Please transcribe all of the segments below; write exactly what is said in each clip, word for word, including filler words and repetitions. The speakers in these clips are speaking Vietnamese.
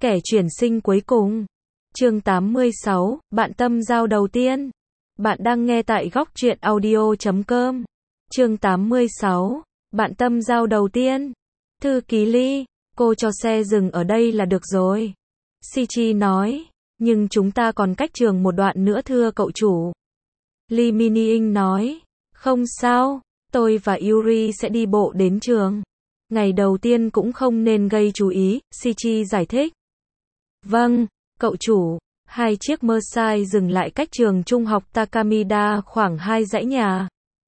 Kẻ chuyển sinh cuối cùng. Chương tám mươi sáu, bạn tâm giao đầu tiên. Bạn đang nghe tại góc truyện audio chấm com. Chương tám mươi sáu, bạn tâm giao đầu tiên. Thư ký Ly, cô cho xe dừng ở đây là được rồi. Shichi nói, nhưng chúng ta còn cách trường một đoạn nữa thưa cậu chủ. Lee Min-ing nói, không sao, tôi và Yuri sẽ đi bộ đến trường. Ngày đầu tiên cũng không nên gây chú ý, Shichi giải thích. Vâng, cậu chủ. Hai chiếc Mercedes dừng lại cách trường trung học Takamida khoảng hai dãy nhà.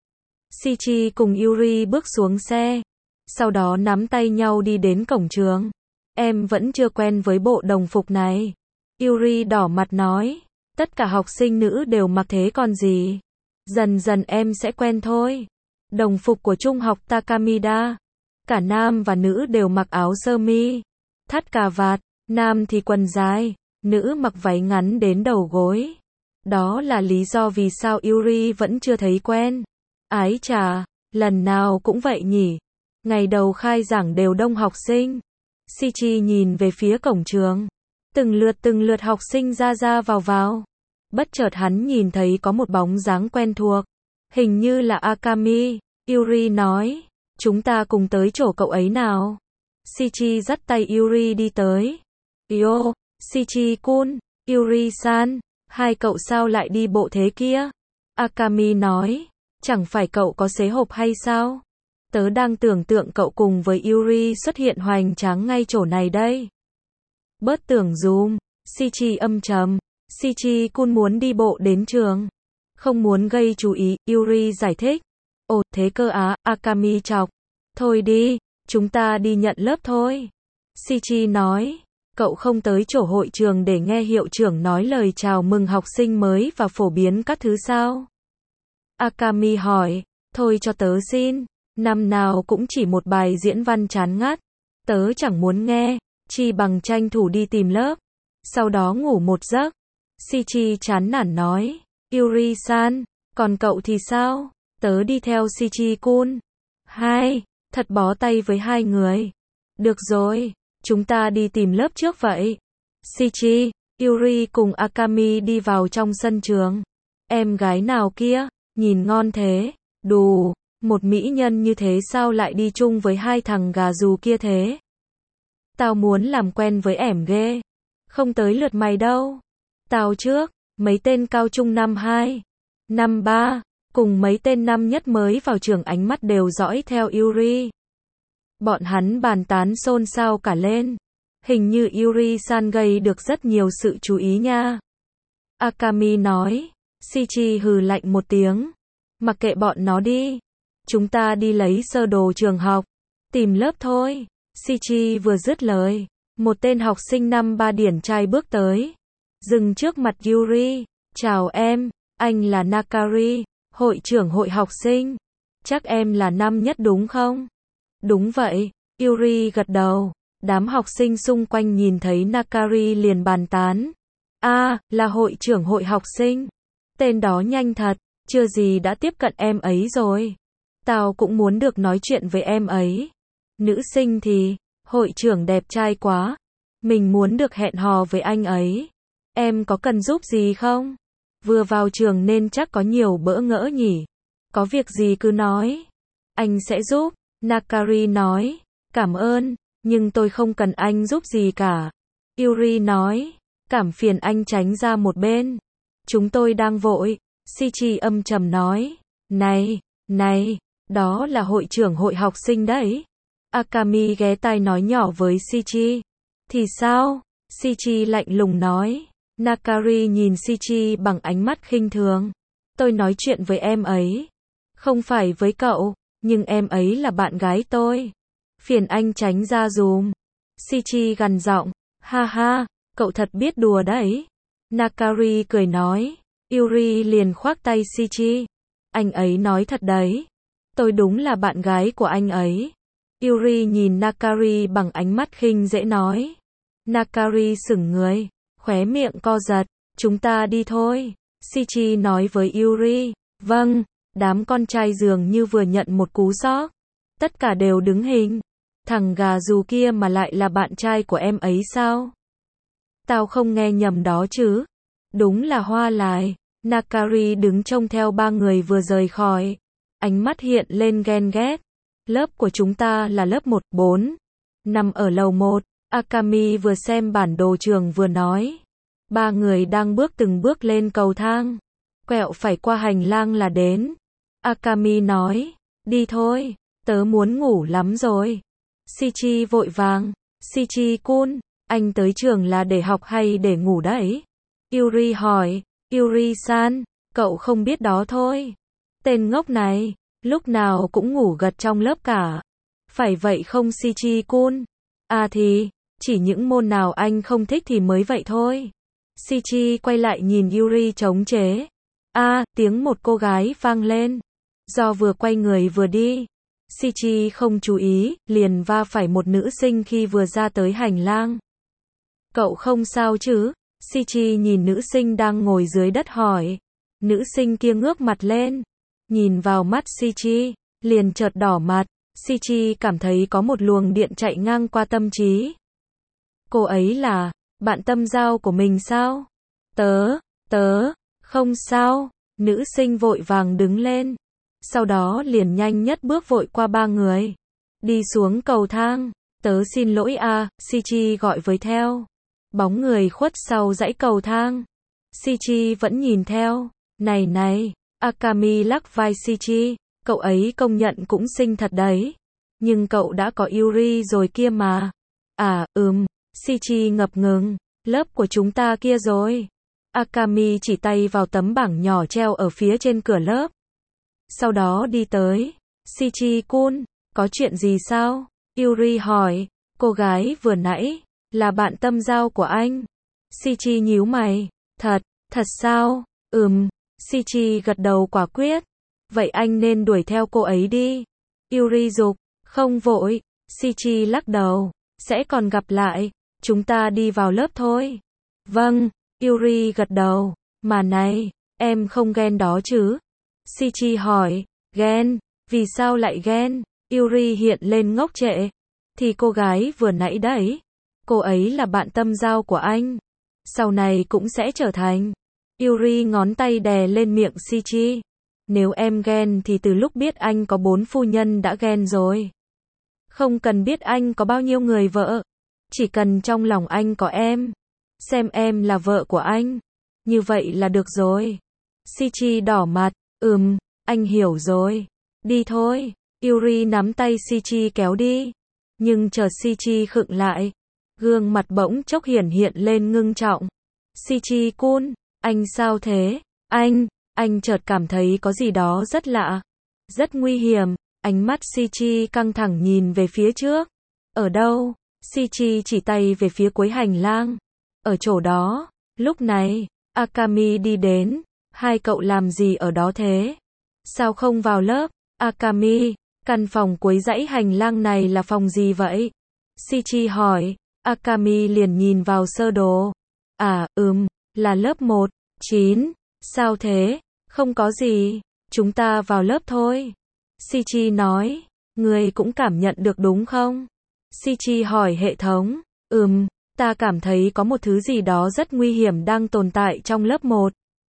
Shichi cùng Yuri bước xuống xe, sau đó nắm tay nhau đi đến cổng trường. Em vẫn chưa quen với bộ đồng phục này. Yuri đỏ mặt nói, tất cả học sinh nữ đều mặc thế còn gì. Dần dần em sẽ quen thôi. Đồng phục của trung học Takamida, cả nam và nữ đều mặc áo sơ mi, thắt cà vạt, nam thì quần dài, nữ mặc váy ngắn đến đầu gối. Đó là lý do vì sao Yuri vẫn chưa thấy quen. Ái chà, lần nào cũng vậy nhỉ. Ngày đầu khai giảng đều đông học sinh. Shichi nhìn về phía cổng trường. Từng lượt từng lượt học sinh ra ra vào vào. Bất chợt hắn nhìn thấy có một bóng dáng quen thuộc. Hình như là Akami. Yuri nói, chúng ta cùng tới chỗ cậu ấy nào. Shichi dắt tay Yuri đi tới. Yo, Shichi-kun, Yuri-san, hai cậu sao lại đi bộ thế kia? Akami nói, chẳng phải cậu có xế hộp hay sao? Tớ đang tưởng tượng cậu cùng với Yuri xuất hiện hoành tráng ngay chỗ này đây. Bớt tưởng dùm, Shichi âm trầm. Shichi-kun muốn đi bộ đến trường. Không muốn gây chú ý, Yuri giải thích. Ồ, thế cơ á, Akami chọc. Thôi đi, chúng ta đi nhận lớp thôi. Shichi nói, cậu không tới chỗ hội trường để nghe hiệu trưởng nói lời chào mừng học sinh mới và phổ biến các thứ sao? Akami hỏi, thôi cho tớ xin, năm nào cũng chỉ một bài diễn văn chán ngắt. Tớ chẳng muốn nghe, chi bằng tranh thủ đi tìm lớp, sau đó ngủ một giấc. Shichi chán nản nói, Yuri-san, còn cậu thì sao? Tớ đi theo Shichi-kun. Hai, thật bó tay với hai người. Được rồi, chúng ta đi tìm lớp trước vậy. Shichi, Yuri cùng Akami đi vào trong sân trường. Em gái nào kia, nhìn ngon thế. Đù, một mỹ nhân như thế sao lại đi chung với hai thằng gà dù kia thế? Tao muốn làm quen với ẻm ghê. Không tới lượt mày đâu. Tao trước, mấy tên cao trung năm hai, năm ba, cùng mấy tên năm nhất mới vào trường ánh mắt đều dõi theo Yuri. Bọn hắn bàn tán xôn xao cả lên. Hình như Yuri-san gây được rất nhiều sự chú ý nha. Akami nói. Shichi hừ lạnh một tiếng. Mặc kệ bọn nó đi. Chúng ta đi lấy sơ đồ trường học. Tìm lớp thôi. Shichi vừa dứt lời. Một tên học sinh năm ba điển trai bước tới. Dừng trước mặt Yuri. Chào em, anh là Nakari, hội trưởng hội học sinh. Chắc em là năm nhất đúng không? Đúng vậy, Yuri gật đầu. Đám học sinh xung quanh nhìn thấy Nakari liền bàn tán. A, à, là hội trưởng hội học sinh. Tên đó nhanh thật, chưa gì đã tiếp cận em ấy rồi. Tao cũng muốn được nói chuyện với em ấy. Nữ sinh thì, hội trưởng đẹp trai quá. Mình muốn được hẹn hò với anh ấy. Em có cần giúp gì không? Vừa vào trường nên chắc có nhiều bỡ ngỡ nhỉ. Có việc gì cứ nói. Anh sẽ giúp. Nakari nói, cảm ơn, nhưng tôi không cần anh giúp gì cả. Yuri nói, cảm phiền anh tránh ra một bên. Chúng tôi đang vội. Shichi âm trầm nói, này, này, đó là hội trưởng hội học sinh đấy. Akami ghé tai nói nhỏ với Shichi. Thì sao? Shichi lạnh lùng nói. Nakari nhìn Shichi bằng ánh mắt khinh thường. Tôi nói chuyện với em ấy. Không phải với cậu. Nhưng em ấy là bạn gái tôi. Phiền anh tránh ra dùm. Shichi gằn giọng. Ha ha, cậu thật biết đùa đấy. Nakari cười nói. Yuri liền khoác tay Shichi. Anh ấy nói thật đấy. Tôi đúng là bạn gái của anh ấy. Yuri nhìn Nakari bằng ánh mắt khinh dễ nói. Nakari sững người. Khóe miệng co giật. Chúng ta đi thôi. Shichi nói với Yuri. Vâng. Đám con trai dường như vừa nhận một cú sốc. Tất cả đều đứng hình. Thằng gà dù kia mà lại là bạn trai của em ấy sao? Tao không nghe nhầm đó chứ. Đúng là Hoa Lài. Nakari đứng trông theo ba người vừa rời khỏi. Ánh mắt hiện lên ghen ghét. Lớp của chúng ta là lớp một bốn. Nằm ở lầu một. Akami vừa xem bản đồ trường vừa nói. Ba người đang bước từng bước lên cầu thang. Quẹo phải qua hành lang là đến. Akami nói. Đi thôi. Tớ muốn ngủ lắm rồi. Shichi vội vàng. Shichi-kun, anh tới trường là để học hay để ngủ đấy? Yuri hỏi. Yuri-san, cậu không biết đó thôi. Tên ngốc này, lúc nào cũng ngủ gật trong lớp cả. Phải vậy không Shichi-kun? À thì, chỉ những môn nào anh không thích thì mới vậy thôi. Shichi quay lại nhìn Yuri chống chế. À, tiếng một cô gái vang lên. Do vừa quay người vừa đi. Shichi không chú ý, liền va phải một nữ sinh khi vừa ra tới hành lang. Cậu không sao chứ? Shichi nhìn nữ sinh đang ngồi dưới đất hỏi. Nữ sinh kia ngước mặt lên. Nhìn vào mắt Shichi, liền chợt đỏ mặt. Shichi cảm thấy có một luồng điện chạy ngang qua tâm trí. Cô ấy là bạn tâm giao của mình sao? Tớ, tớ, không sao. Nữ sinh vội vàng đứng lên. Sau đó liền nhanh nhất bước vội qua ba người. Đi xuống cầu thang. Tớ xin lỗi a, Shichi gọi với theo. Bóng người khuất sau dãy cầu thang. Shichi vẫn nhìn theo. Này này, Akami lắc vai Shichi. Cậu ấy công nhận cũng xinh thật đấy. Nhưng cậu đã có Yuri rồi kia mà. À, ừm. Shichi ngập ngừng. Lớp của chúng ta kia rồi. Akami chỉ tay vào tấm bảng nhỏ treo ở phía trên cửa lớp. Sau đó đi tới. Shichi-kun, có chuyện gì sao? Yuri hỏi. Cô gái vừa nãy, là bạn tâm giao của anh. Shichi nhíu mày. Thật, thật sao? Ừm. Shichi gật đầu quả quyết. Vậy anh nên đuổi theo cô ấy đi. Yuri giục. Không vội. Shichi lắc đầu. Sẽ còn gặp lại. Chúng ta đi vào lớp thôi. Vâng. Yuri gật đầu. Mà này, em không ghen đó chứ? Shichi hỏi. Ghen? Vì sao lại ghen? Yuri hiện lên ngốc trệ. Thì cô gái vừa nãy đấy. Cô ấy là bạn tâm giao của anh. Sau này cũng sẽ trở thành. Yuri ngón tay đè lên miệng Shichi. Nếu em ghen thì từ lúc biết anh có bốn phu nhân đã ghen rồi. Không cần biết anh có bao nhiêu người vợ. Chỉ cần trong lòng anh có em. Xem em là vợ của anh. Như vậy là được rồi. Shichi đỏ mặt. Ừm, anh hiểu rồi. Đi thôi. Yuri nắm tay Shichi kéo đi. Nhưng chờ Shichi khựng lại. Gương mặt bỗng chốc hiển hiện lên ngưng trọng. Shichi-kun, anh sao thế? Anh, anh chợt cảm thấy có gì đó rất lạ. Rất nguy hiểm. Ánh mắt Shichi căng thẳng nhìn về phía trước. Ở đâu? Shichi chỉ tay về phía cuối hành lang. Ở chỗ đó. Lúc này, Akami đi đến. Hai cậu làm gì ở đó thế? Sao không vào lớp? Akami, căn phòng cuối dãy hành lang này là phòng gì vậy? Shichi hỏi. Akami liền nhìn vào sơ đồ. À, ừm, là lớp một, chín. Sao thế? Không có gì. Chúng ta vào lớp thôi. Shichi nói. Người cũng cảm nhận được đúng không? Shichi hỏi hệ thống. Ừm, ta cảm thấy có một thứ gì đó rất nguy hiểm đang tồn tại trong lớp một.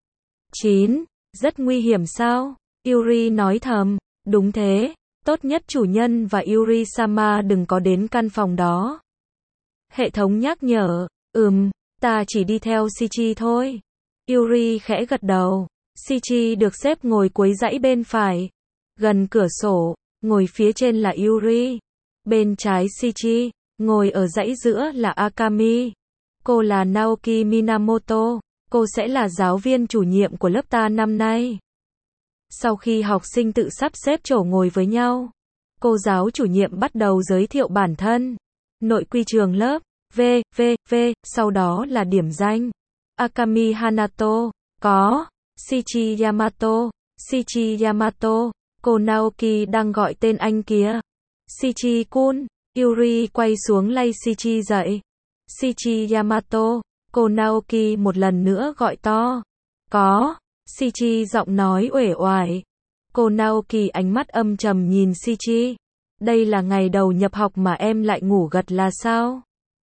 chín. Rất nguy hiểm sao? Yuri nói thầm. Đúng thế. Tốt nhất chủ nhân và Yuri-sama đừng có đến căn phòng đó. Hệ thống nhắc nhở. Ừm, ta chỉ đi theo Shichi thôi. Yuri khẽ gật đầu. Shichi được xếp ngồi cuối dãy bên phải. Gần cửa sổ, ngồi phía trên là Yuri. Bên trái Shichi, ngồi ở dãy giữa là Akami. Cô là Naoki Minamoto. Cô sẽ là giáo viên chủ nhiệm của lớp ta năm nay. Sau khi học sinh tự sắp xếp chỗ ngồi với nhau, cô giáo chủ nhiệm bắt đầu giới thiệu bản thân. Nội quy trường lớp, V, V, V, sau đó là điểm danh. Akami Hanato, có. Shichi Yamato, Shichi Yamato, cô Naoki đang gọi tên anh kia. Shichi-kun, Yuri quay xuống lay Shichi dậy. Shichi Yamato, cô Naoki một lần nữa gọi to. Có. Shichi giọng nói uể oải. Cô Naoki ánh mắt âm trầm nhìn Shichi. Đây là ngày đầu nhập học mà em lại ngủ gật là sao?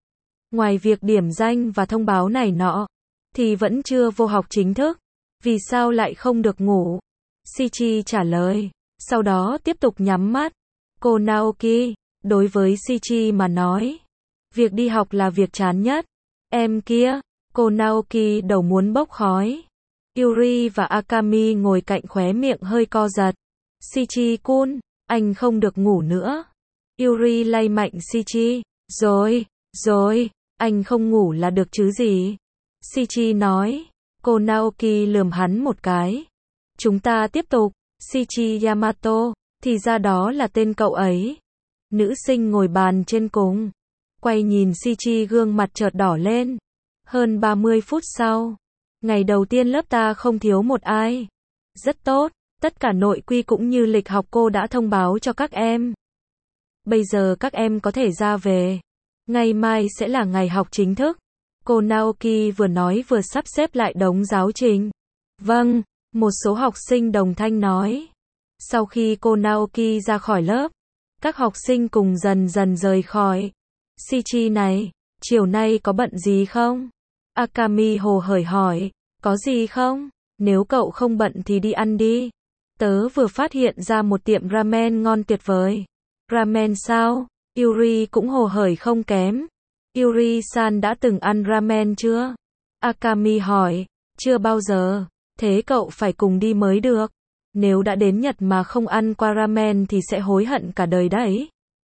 Ngoài việc điểm danh và thông báo này nọ, thì vẫn chưa vô học chính thức. Vì sao lại không được ngủ? Shichi trả lời. Sau đó tiếp tục nhắm mắt. Cô Naoki, đối với Shichi mà nói, việc đi học là việc chán nhất. Em kia, cô Naoki đầu muốn bốc khói. Yuri và Akami ngồi cạnh khóe miệng hơi co giật. Shichi-kun, anh không được ngủ nữa. Yuri lay mạnh Shichi. Rồi, rồi, anh không ngủ là được chứ gì. Shichi nói. Cô Naoki lườm hắn một cái. Chúng ta tiếp tục. Shichi Yamato, thì ra đó là tên cậu ấy. Nữ sinh ngồi bàn trên cùng. Quay nhìn Shichi, gương mặt chợt đỏ lên. Hơn ba mươi phút sau. Ngày đầu tiên lớp ta không thiếu một ai. Rất tốt, tất cả nội quy cũng như lịch học cô đã thông báo cho các em. Bây giờ các em có thể ra về. Ngày mai sẽ là ngày học chính thức. Cô Naoki vừa nói vừa sắp xếp lại đống giáo trình. Vâng, một số học sinh đồng thanh nói. Sau khi cô Naoki ra khỏi lớp, các học sinh cùng dần dần rời khỏi. Shichi này, chiều nay có bận gì không? Akami hồ hởi hỏi. Có gì không? Nếu cậu không bận thì đi ăn đi. Tớ vừa phát hiện ra một tiệm ramen ngon tuyệt vời. Ramen sao? Yuri cũng hồ hởi không kém. Yuri-san đã từng ăn ramen chưa? Akami hỏi. Chưa bao giờ. Thế cậu phải cùng đi mới được. Nếu đã đến Nhật mà không ăn qua ramen thì sẽ hối hận cả đời đấy.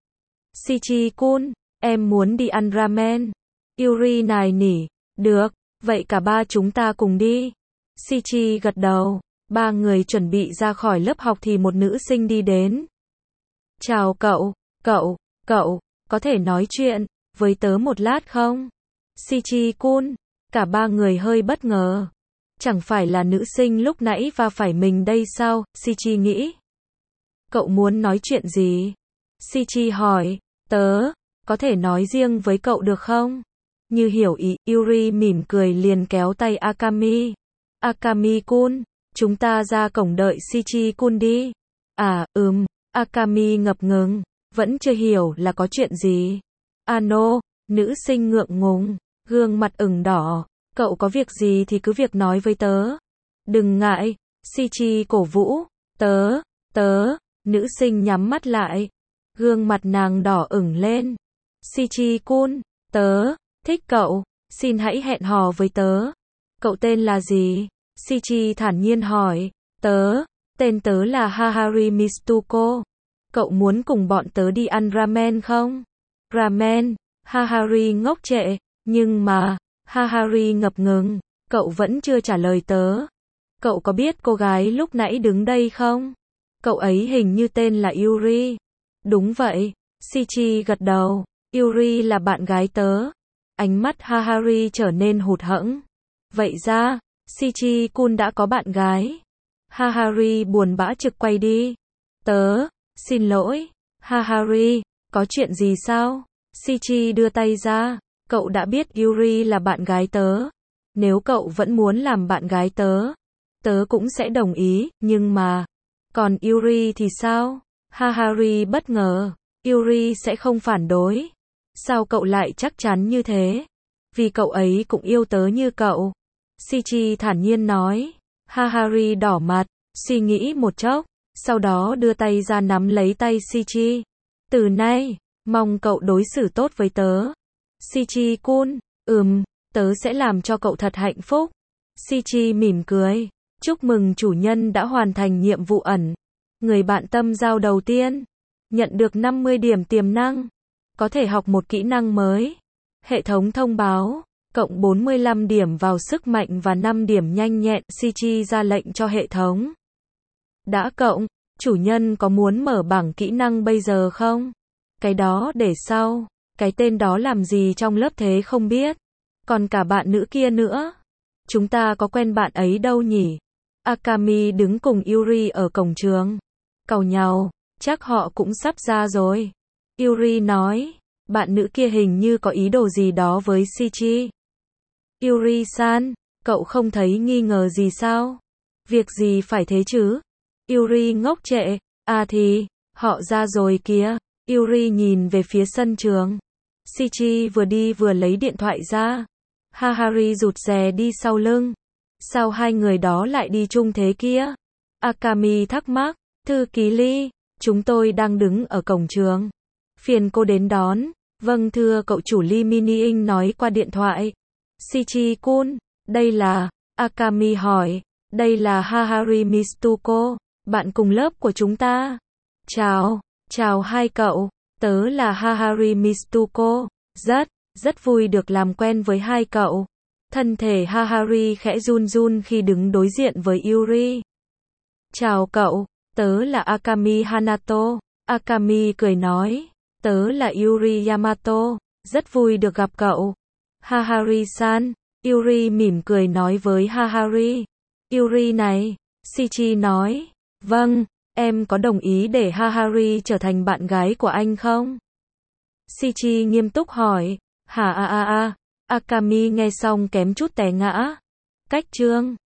Shichi-kun, em muốn đi ăn ramen. Yuri nài nỉ. Được, vậy cả ba chúng ta cùng đi. Shichi gật đầu. Ba người chuẩn bị ra khỏi lớp học thì một nữ sinh đi đến. Chào cậu, cậu, cậu, có thể nói chuyện với tớ một lát không? Shichi-kun, cả ba người hơi bất ngờ. Chẳng phải là nữ sinh lúc nãy va phải mình đây sao? Shichi nghĩ. Cậu muốn nói chuyện gì? Shichi hỏi. Tớ, có thể nói riêng với cậu được không? Như hiểu ý, Yuri mỉm cười liền kéo tay Akami. Akami-kun, chúng ta ra cổng đợi Shichi-kun đi. À, ừm, Akami ngập ngừng, vẫn chưa hiểu là có chuyện gì. Ano, nữ sinh ngượng ngùng, gương mặt ửng đỏ. Cậu có việc gì thì cứ việc nói với tớ. Đừng ngại, Shichi cổ vũ. Tớ, tớ, nữ sinh nhắm mắt lại. Gương mặt nàng đỏ ửng lên. Shichi-kun, tớ thích cậu, xin hãy hẹn hò với tớ. Cậu tên là gì? Shichi thản nhiên hỏi. Tớ, tên tớ là Hahari Mitsuko. Cậu muốn cùng bọn tớ đi ăn ramen không? Ramen, Hahari ngốc trệ, nhưng mà, Hahari ngập ngừng, cậu vẫn chưa trả lời tớ. Cậu có biết cô gái lúc nãy đứng đây không? Cậu ấy hình như tên là Yuri. Đúng vậy, Shichi gật đầu, Yuri là bạn gái tớ. Ánh mắt Hahari trở nên hụt hẫng. Vậy ra, Shichi-kun đã có bạn gái. Hahari buồn bã trực quay đi. Tớ, xin lỗi. Hahari, có chuyện gì sao? Shichi đưa tay ra. Cậu đã biết Yuri là bạn gái tớ. Nếu cậu vẫn muốn làm bạn gái tớ, tớ cũng sẽ đồng ý, nhưng mà... Còn Yuri thì sao? Hahari bất ngờ. Yuri sẽ không phản đối. Sao cậu lại chắc chắn như thế? Vì cậu ấy cũng yêu tớ như cậu. Shichi thản nhiên nói. Hahari đỏ mặt, suy nghĩ một chốc, sau đó đưa tay ra nắm lấy tay Shichi. Từ nay, mong cậu đối xử tốt với tớ. Shichi-kun, ừm, tớ sẽ làm cho cậu thật hạnh phúc. Shichi mỉm cười. Chúc mừng chủ nhân đã hoàn thành nhiệm vụ ẩn. Người bạn tâm giao đầu tiên. Nhận được năm mươi điểm tiềm năng. Có thể học một kỹ năng mới. Hệ thống thông báo. Cộng bốn mươi lăm điểm vào sức mạnh và năm điểm nhanh nhẹn. Shichi ra lệnh cho hệ thống. Đã cộng. Chủ nhân có muốn mở bảng kỹ năng bây giờ không? Cái đó để sau. Cái tên đó làm gì trong lớp thế không biết. Còn cả bạn nữ kia nữa. Chúng ta có quen bạn ấy đâu nhỉ? Akami đứng cùng Yuri ở cổng trường. Càu nhàu, chắc họ cũng sắp ra rồi. Yuri nói, bạn nữ kia hình như có ý đồ gì đó với Shichi. Yuri-san, cậu không thấy nghi ngờ gì sao? Việc gì phải thế chứ? Yuri ngốc trệ, à thì, họ ra rồi kìa. Yuri nhìn về phía sân trường. Shichi vừa đi vừa lấy điện thoại ra. Hahari rụt rè đi sau lưng. Sao hai người đó lại đi chung thế kia? Akami thắc mắc. Thư ký Lee, chúng tôi đang đứng ở cổng trường. Phiền cô đến đón. Vâng thưa cậu chủ, Lee Mini-ing nói qua điện thoại. Shichi-kun, đây là... Akami hỏi. Đây là Hahari Mitsuko, bạn cùng lớp của chúng ta. Chào, chào hai cậu, tớ là Hahari Mitsuko. Rất, rất vui được làm quen với hai cậu. Thân thể Hahari khẽ run run khi đứng đối diện với Yuri. Chào cậu, tớ là Akami Hanato. Akami cười nói. Tớ là Yuri Yamato, rất vui được gặp cậu. Hahari-san, Yuri mỉm cười nói với Hahari. Yuri này, Shichi nói. Vâng, em có đồng ý để Hahari trở thành bạn gái của anh không? Shichi nghiêm túc hỏi. Hả a a a, Akami nghe xong kém chút té ngã. Cách chương